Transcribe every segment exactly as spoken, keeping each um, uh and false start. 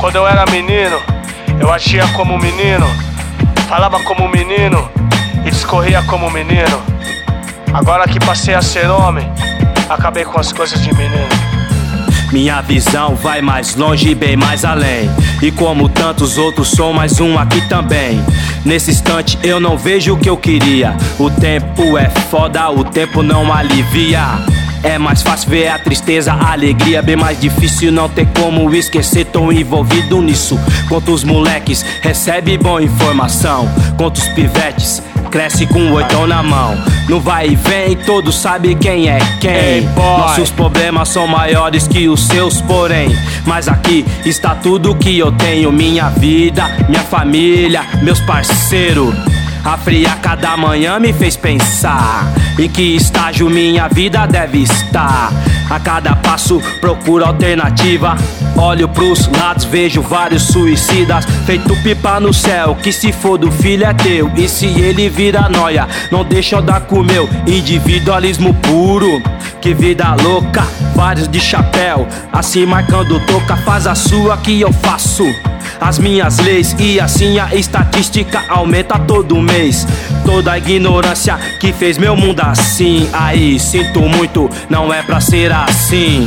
Quando eu era menino, eu agia como menino, falava como menino e discorria como menino. Agora que passei a ser homem, acabei com as coisas de menino. Minha visão vai mais longe e bem mais além. E como tantos outros, sou mais um aqui também. Nesse instante eu não vejo o que eu queria. O tempo é foda, o tempo não alivia. É mais fácil ver a tristeza, a alegria. Bem mais difícil, não tem como esquecer. Tô envolvido nisso. Quantos moleques recebe boa informação, quantos pivetes cresce com o oitão na mão. No vai e vem, todos sabem quem é quem. Hey, nossos problemas são maiores que os seus, porém. Mas aqui está tudo que eu tenho: minha vida, minha família, meus parceiros. A friaca da manhã me fez pensar em que estágio minha vida deve estar. A cada passo procuro alternativa. Olho pros lados, vejo vários suicidas. Feito pipa no céu, que se for do filho é teu. E se ele vira nóia, não deixa eu dar com o meu. Individualismo puro, que vida louca. Vários de chapéu, assim marcando toca. Faz a sua que eu faço as minhas leis, e assim a estatística aumenta todo mês. Toda a ignorância que fez meu mundo assim. Aí, sinto muito, não é pra ser assim.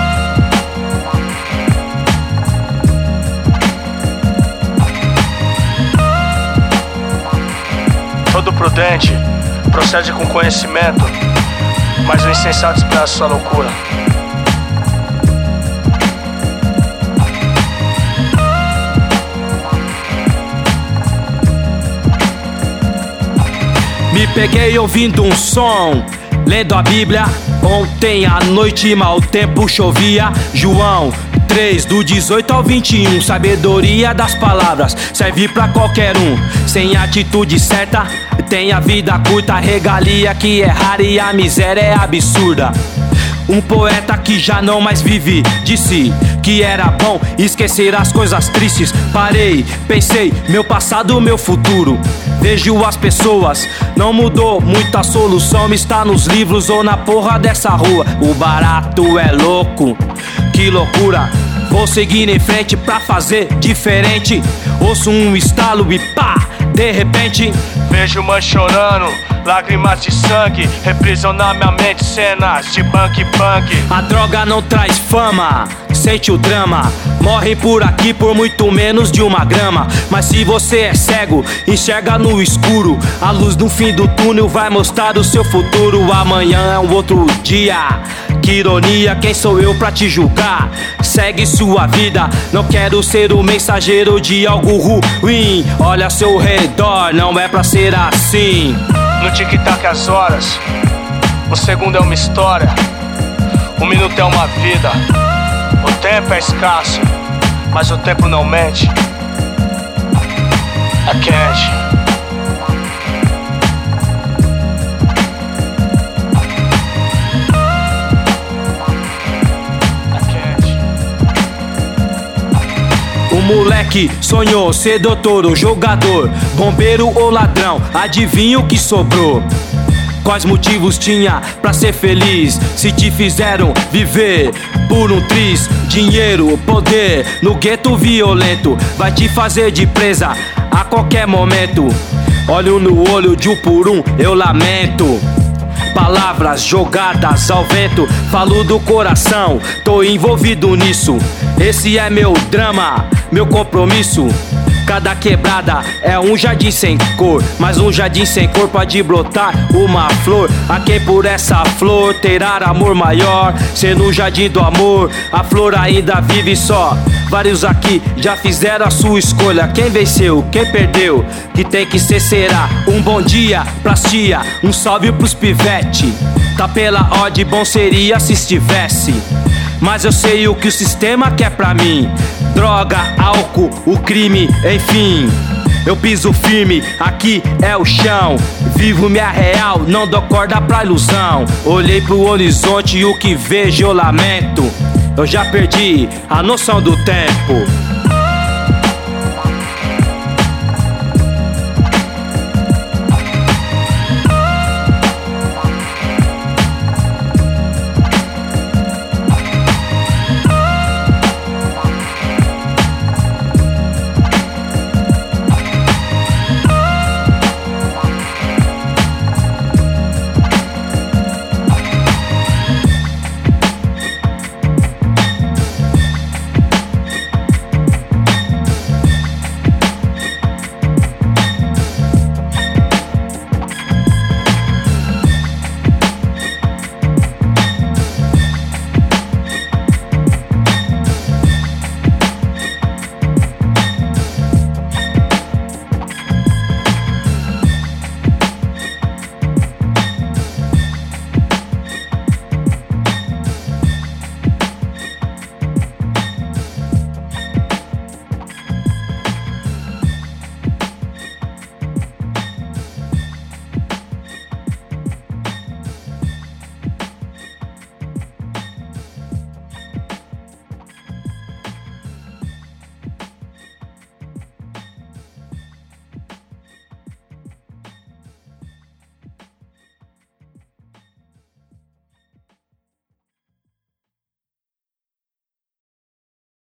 Todo prudente procede com conhecimento, mas o insensato expressa sua loucura. Me peguei ouvindo um som, lendo a Bíblia. Ontem à noite mau tempo chovia. João três, do dezoito ao vinte e um. Sabedoria das palavras serve pra qualquer um. Sem atitude certa, tem a vida curta. Regalia que é rara e a miséria é absurda. Um poeta que já não mais vive disse que era bom esquecer as coisas tristes. Parei, pensei, meu passado, meu futuro. Vejo as pessoas, não mudou muito. A solução está nos livros ou na porra dessa rua. O barato é louco, que loucura. Vou seguir em frente pra fazer diferente. Ouço um estalo e pá, de repente vejo mãe chorando, lágrimas de sangue reprisam na minha mente cenas de punk punk. A droga não traz fama, sente o drama. Morrem por aqui por muito menos de uma grama. Mas se você é cego, enxerga no escuro. A luz no fim do túnel vai mostrar o seu futuro. Amanhã é um outro dia. Que ironia, quem sou eu pra te julgar? Segue sua vida, não quero ser o mensageiro de algo ruim. Olha ao seu redor, não é pra ser assim. No tic-tac as horas, o segundo é uma história, um minuto é uma vida. O tempo é escasso, mas o tempo não mente. É quente. O moleque sonhou ser doutor ou jogador, bombeiro ou ladrão, adivinha o que sobrou? Quais motivos tinha pra ser feliz? Se te fizeram viver por um triz, dinheiro, poder, no gueto violento, vai te fazer de presa a qualquer momento. Olho no olho de um por um, eu lamento. Palavras jogadas ao vento, falo do coração, tô envolvido nisso. Esse é meu drama, meu compromisso. Cada quebrada é um jardim sem cor, mas um jardim sem cor pode brotar uma flor. A quem por essa flor terá amor maior. Ser no jardim do amor, a flor ainda vive só. Vários aqui já fizeram a sua escolha. Quem venceu, quem perdeu, que tem que ser será. Um bom dia pras tia, um salve pros pivete. Tá pela ordem, bom seria se estivesse. Mas eu sei o que o sistema quer pra mim: droga, álcool, o crime, enfim. Eu piso firme, aqui é o chão. Vivo minha real, não dou corda pra ilusão. Olhei pro horizonte e o que vejo eu lamento. Eu já perdi a noção do tempo.